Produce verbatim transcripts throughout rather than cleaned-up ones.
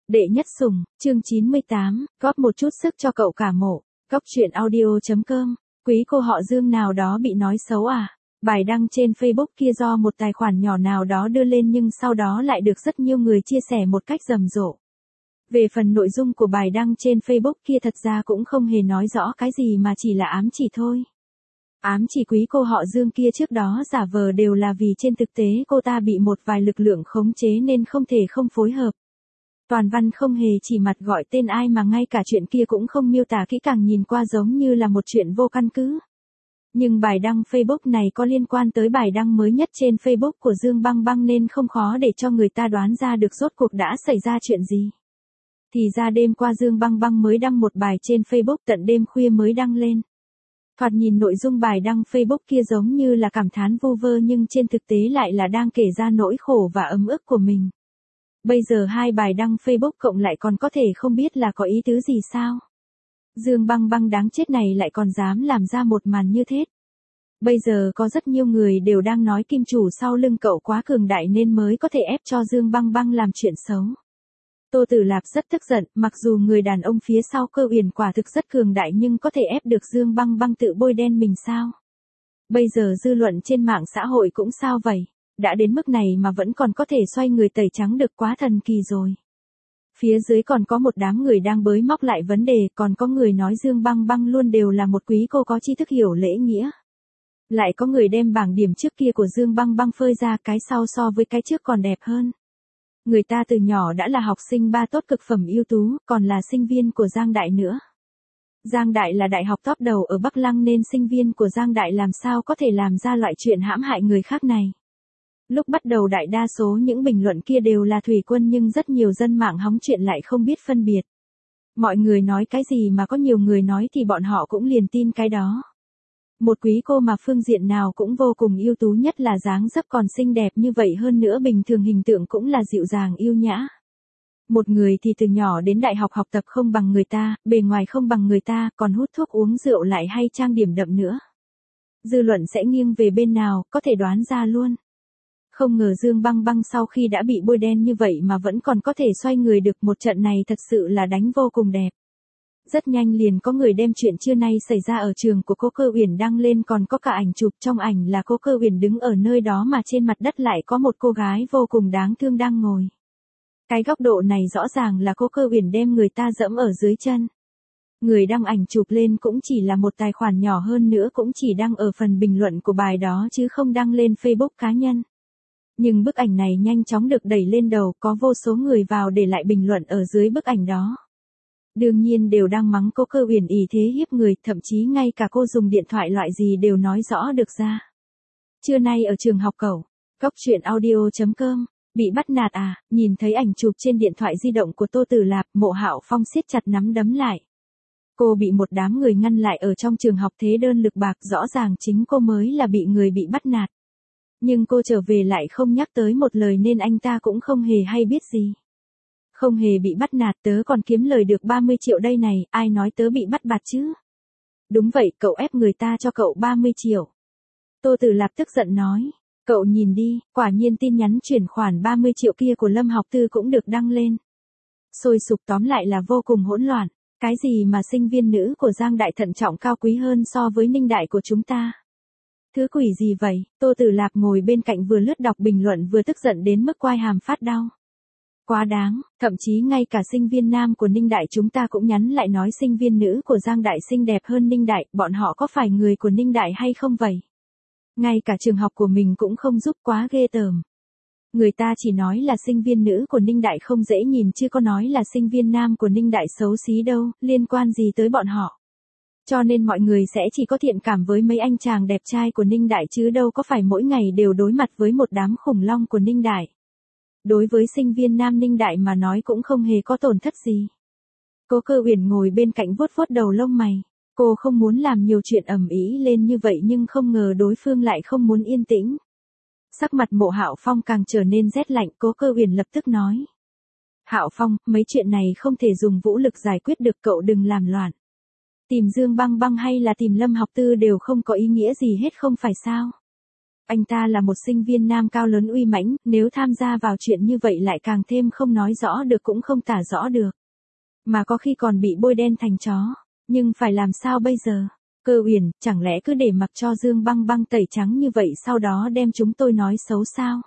Đệ nhất sủng, chương chín mươi tám, góp một chút sức cho cậu cả mộ. Góc truyện audio.com, quý cô họ Dương nào đó bị nói xấu à? Bài đăng trên Facebook kia do một tài khoản nhỏ nào đó đưa lên nhưng sau đó lại được rất nhiều người chia sẻ một cách rầm rộ. Về phần nội dung của bài đăng trên Facebook kia thật ra cũng không hề nói rõ cái gì mà chỉ là ám chỉ thôi. Ám chỉ quý cô họ Dương kia trước đó giả vờ đều là vì trên thực tế cô ta bị một vài lực lượng khống chế nên không thể không phối hợp. Toàn văn không hề chỉ mặt gọi tên ai mà ngay cả chuyện kia cũng không miêu tả kỹ càng, nhìn qua giống như là một chuyện vô căn cứ. Nhưng bài đăng Facebook này có liên quan tới bài đăng mới nhất trên Facebook của Dương Băng Băng nên không khó để cho người ta đoán ra được rốt cuộc đã xảy ra chuyện gì. Thì ra đêm qua Dương Băng Băng mới đăng một bài trên Facebook, tận đêm khuya mới đăng lên. Thoạt nhìn nội dung bài đăng Facebook kia giống như là cảm thán vu vơ nhưng trên thực tế lại là đang kể ra nỗi khổ và ấm ức của mình. Bây giờ hai bài đăng Facebook cộng lại còn có thể không biết là có ý tứ gì sao? Dương Băng Băng đáng chết này lại còn dám làm ra một màn như thế. Bây giờ có rất nhiều người đều đang nói kim chủ sau lưng cậu quá cường đại nên mới có thể ép cho Dương Băng Băng làm chuyện xấu. Tô Tử Lạp rất tức giận, mặc dù người đàn ông phía sau Cơ Uyển quả thực rất cường đại nhưng có thể ép được Dương Băng Băng tự bôi đen mình sao? Bây giờ dư luận trên mạng xã hội cũng sao vậy? Đã đến mức này mà vẫn còn có thể xoay người tẩy trắng được, quá thần kỳ rồi. Phía dưới còn có một đám người đang bới móc lại vấn đề, còn có người nói Dương Băng Băng luôn đều là một quý cô có tri thức hiểu lễ nghĩa. Lại có người đem bảng điểm trước kia của Dương Băng Băng phơi ra, cái sau so với cái trước còn đẹp hơn. Người ta từ nhỏ đã là học sinh ba tốt cực phẩm ưu tú, còn là sinh viên của Giang Đại nữa. Giang Đại là đại học top đầu ở Bắc Lăng nên sinh viên của Giang Đại làm sao có thể làm ra loại chuyện hãm hại người khác này. Lúc bắt đầu đại đa số những bình luận kia đều là thủy quân nhưng rất nhiều dân mạng hóng chuyện lại không biết phân biệt. Mọi người nói cái gì mà có nhiều người nói thì bọn họ cũng liền tin cái đó. Một quý cô mà phương diện nào cũng vô cùng ưu tú, nhất là dáng dấp còn xinh đẹp như vậy, hơn nữa bình thường hình tượng cũng là dịu dàng yêu nhã. Một người thì từ nhỏ đến đại học học tập không bằng người ta, bề ngoài không bằng người ta, còn hút thuốc uống rượu lại hay trang điểm đậm nữa. Dư luận sẽ nghiêng về bên nào, có thể đoán ra luôn. Không ngờ Dương Băng Băng sau khi đã bị bôi đen như vậy mà vẫn còn có thể xoay người được, một trận này thật sự là đánh vô cùng đẹp. Rất nhanh liền có người đem chuyện trưa nay xảy ra ở trường của cô Cơ Uyển đăng lên, còn có cả ảnh chụp, trong ảnh là cô Cơ Uyển đứng ở nơi đó mà trên mặt đất lại có một cô gái vô cùng đáng thương đang ngồi. Cái góc độ này rõ ràng là cô Cơ Uyển đem người ta dẫm ở dưới chân. Người đăng ảnh chụp lên cũng chỉ là một tài khoản nhỏ, hơn nữa cũng chỉ đăng ở phần bình luận của bài đó chứ không đăng lên Facebook cá nhân. Nhưng bức ảnh này nhanh chóng được đẩy lên đầu, có vô số người vào để lại bình luận ở dưới bức ảnh đó. Đương nhiên đều đang mắng cô Cơ Uyển ỷ thế hiếp người, thậm chí ngay cả cô dùng điện thoại loại gì đều nói rõ được ra. Trưa nay ở trường học cậu, góc truyện audio.com, bị bắt nạt à? Nhìn thấy ảnh chụp trên điện thoại di động của Tô Tử Lạp, Mộ Hạo Phong siết chặt nắm đấm lại. Cô bị một đám người ngăn lại ở trong trường học, thế đơn lực bạc, rõ ràng chính cô mới là bị người bị bắt nạt. Nhưng cô trở về lại không nhắc tới một lời nên anh ta cũng không hề hay biết gì. Không hề bị bắt nạt, tớ còn kiếm lời được ba mươi triệu đây này, ai nói tớ bị bắt bạt chứ? Đúng vậy, cậu ép người ta cho cậu ba mươi triệu. Tô Tử Lạp tức giận nói, cậu nhìn đi, quả nhiên tin nhắn chuyển khoản ba mươi triệu kia của Lâm Học Tư cũng được đăng lên. Sôi sục, tóm lại là vô cùng hỗn loạn, cái gì mà sinh viên nữ của Giang Đại thận trọng cao quý hơn so với Ninh Đại của chúng ta. Thứ quỷ gì vậy? Tô Tử Lạp ngồi bên cạnh vừa lướt đọc bình luận vừa tức giận đến mức quai hàm phát đau. Quá đáng, thậm chí ngay cả sinh viên nam của Ninh Đại chúng ta cũng nhắn lại nói sinh viên nữ của Giang Đại xinh đẹp hơn Ninh Đại, bọn họ có phải người của Ninh Đại hay không vậy? Ngay cả trường học của mình cũng không giúp, quá ghê tởm. Người ta chỉ nói là sinh viên nữ của Ninh Đại không dễ nhìn chứ có nói là sinh viên nam của Ninh Đại xấu xí đâu, liên quan gì tới bọn họ. Cho nên mọi người sẽ chỉ có thiện cảm với mấy anh chàng đẹp trai của Ninh Đại chứ đâu có phải mỗi ngày đều đối mặt với một đám khủng long của Ninh Đại. Đối với sinh viên nam Ninh Đại mà nói cũng không hề có tổn thất gì. Cô Cơ Uyển ngồi bên cạnh vuốt vuốt đầu lông mày. Cô không muốn làm nhiều chuyện ầm ĩ lên như vậy nhưng không ngờ đối phương lại không muốn yên tĩnh. Sắc mặt Mộ Hạo Phong càng trở nên rét lạnh, cô Cơ Uyển lập tức nói. Hạo Phong, mấy chuyện này không thể dùng vũ lực giải quyết được, cậu đừng làm loạn. Tìm Dương Băng Băng hay là tìm Lâm Học Tư đều không có ý nghĩa gì hết không phải sao? Anh ta là một sinh viên nam cao lớn uy mãnh, nếu tham gia vào chuyện như vậy lại càng thêm không nói rõ được cũng không tả rõ được. Mà có khi còn bị bôi đen thành chó. Nhưng phải làm sao bây giờ? Cơ Uyển, chẳng lẽ cứ để mặc cho Dương Băng Băng tẩy trắng như vậy sau đó đem chúng tôi nói xấu sao?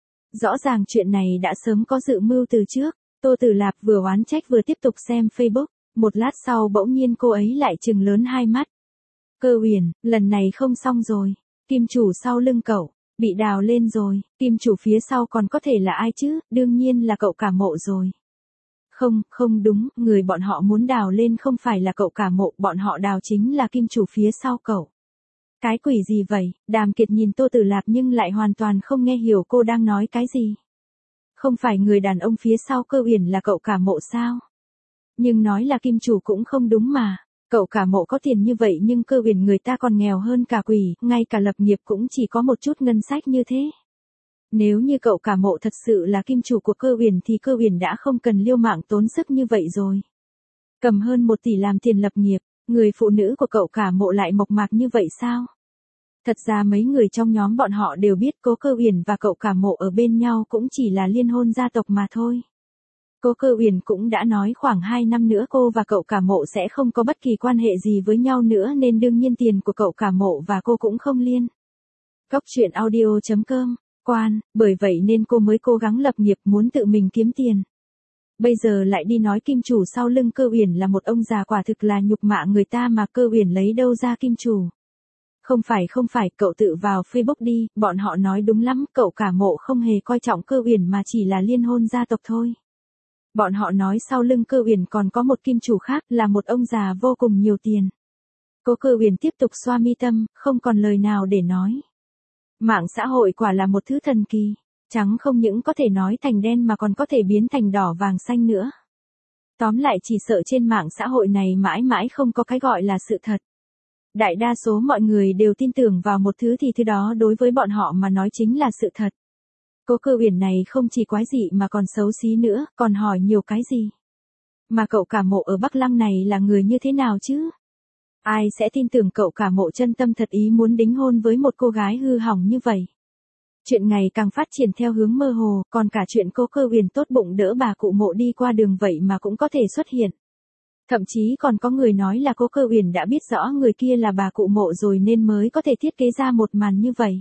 Rõ ràng chuyện này đã sớm có dự mưu từ trước. Tô Tử Lạp vừa oán trách vừa tiếp tục xem Facebook. Một lát sau bỗng nhiên cô ấy lại trừng lớn hai mắt. Cơ Uyển, lần này không xong rồi. Kim chủ sau lưng cậu, bị đào lên rồi. Kim chủ phía sau còn có thể là ai chứ? Đương nhiên là cậu Cả Mộ rồi. Không, không đúng, người bọn họ muốn đào lên không phải là cậu Cả Mộ, bọn họ đào chính là kim chủ phía sau cậu. Cái quỷ gì vậy? Đàm Kiệt nhìn Tô Tử Lạp nhưng lại hoàn toàn không nghe hiểu cô đang nói cái gì. Không phải người đàn ông phía sau Cơ Uyển là cậu Cả Mộ sao? Nhưng nói là kim chủ cũng không đúng mà. Cậu Cả Mộ có tiền như vậy nhưng Cơ Uyển người ta còn nghèo hơn cả quỷ, ngay cả lập nghiệp cũng chỉ có một chút ngân sách như thế. Nếu như cậu Cả Mộ thật sự là kim chủ của Cơ Uyển thì Cơ Uyển đã không cần liêu mạng tốn sức như vậy rồi. Cầm hơn một tỷ làm tiền lập nghiệp, người phụ nữ của cậu Cả Mộ lại mộc mạc như vậy sao? Thật ra mấy người trong nhóm bọn họ đều biết Cố Cơ Uyển và cậu Cả Mộ ở bên nhau cũng chỉ là liên hôn gia tộc mà thôi. Cố Cơ Uyển cũng đã nói khoảng hai năm nữa cô và cậu Cả Mộ sẽ không có bất kỳ quan hệ gì với nhau nữa nên đương nhiên tiền của cậu Cả Mộ và cô cũng không liên. Cóc truyện audio chấm com, quan, bởi vậy nên cô mới cố gắng lập nghiệp muốn tự mình kiếm tiền. Bây giờ lại đi nói kim chủ sau lưng Cơ Uyển là một ông già, quả thực là nhục mạ người ta mà. Cơ Uyển lấy đâu ra kim chủ? Không phải không phải, cậu tự vào Facebook đi, bọn họ nói đúng lắm, cậu Cả Mộ không hề coi trọng Cơ Uyển mà chỉ là liên hôn gia tộc thôi. Bọn họ nói sau lưng Cơ Uyển còn có một kim chủ khác, là một ông già vô cùng nhiều tiền. Cố Cơ Uyển tiếp tục xoa mi tâm, không còn lời nào để nói. Mạng xã hội quả là một thứ thần kỳ, trắng không những có thể nói thành đen mà còn có thể biến thành đỏ vàng xanh nữa. Tóm lại chỉ sợ trên mạng xã hội này mãi mãi không có cái gọi là sự thật. Đại đa số mọi người đều tin tưởng vào một thứ thì thứ đó đối với bọn họ mà nói chính là sự thật. Cố Cơ Uyển này không chỉ quái dị mà còn xấu xí nữa, còn hỏi nhiều cái gì. Mà cậu Cả Mộ ở Bắc Lăng này là người như thế nào chứ? Ai sẽ tin tưởng cậu Cả Mộ chân tâm thật ý muốn đính hôn với một cô gái hư hỏng như vậy? Chuyện ngày càng phát triển theo hướng mơ hồ, còn cả chuyện Cố Cơ Uyển tốt bụng đỡ bà cụ Mộ đi qua đường vậy mà cũng có thể xuất hiện. Thậm chí còn có người nói là Cố Cơ Uyển đã biết rõ người kia là bà cụ Mộ rồi nên mới có thể thiết kế ra một màn như vậy.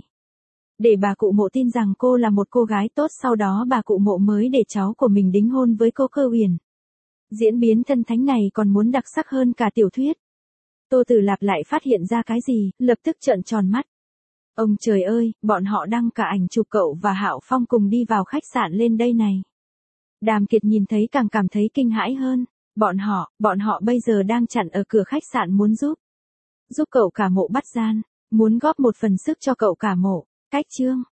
Để bà cụ Mộ tin rằng cô là một cô gái tốt, sau đó bà cụ Mộ mới để cháu của mình đính hôn với Cố Cơ Uyển. Diễn biến thần thánh này còn muốn đặc sắc hơn cả tiểu thuyết. Tô Tử Lạp lại phát hiện ra cái gì, lập tức trợn tròn mắt. Ông trời ơi, bọn họ đăng cả ảnh chụp cậu và Hạo Phong cùng đi vào khách sạn lên đây này. Đàm Kiệt nhìn thấy càng cảm thấy kinh hãi hơn. Bọn họ, bọn họ bây giờ đang chặn ở cửa khách sạn muốn giúp. Giúp cậu Cả Mộ bắt gian, muốn góp một phần sức cho cậu Cả Mộ. Cách chương.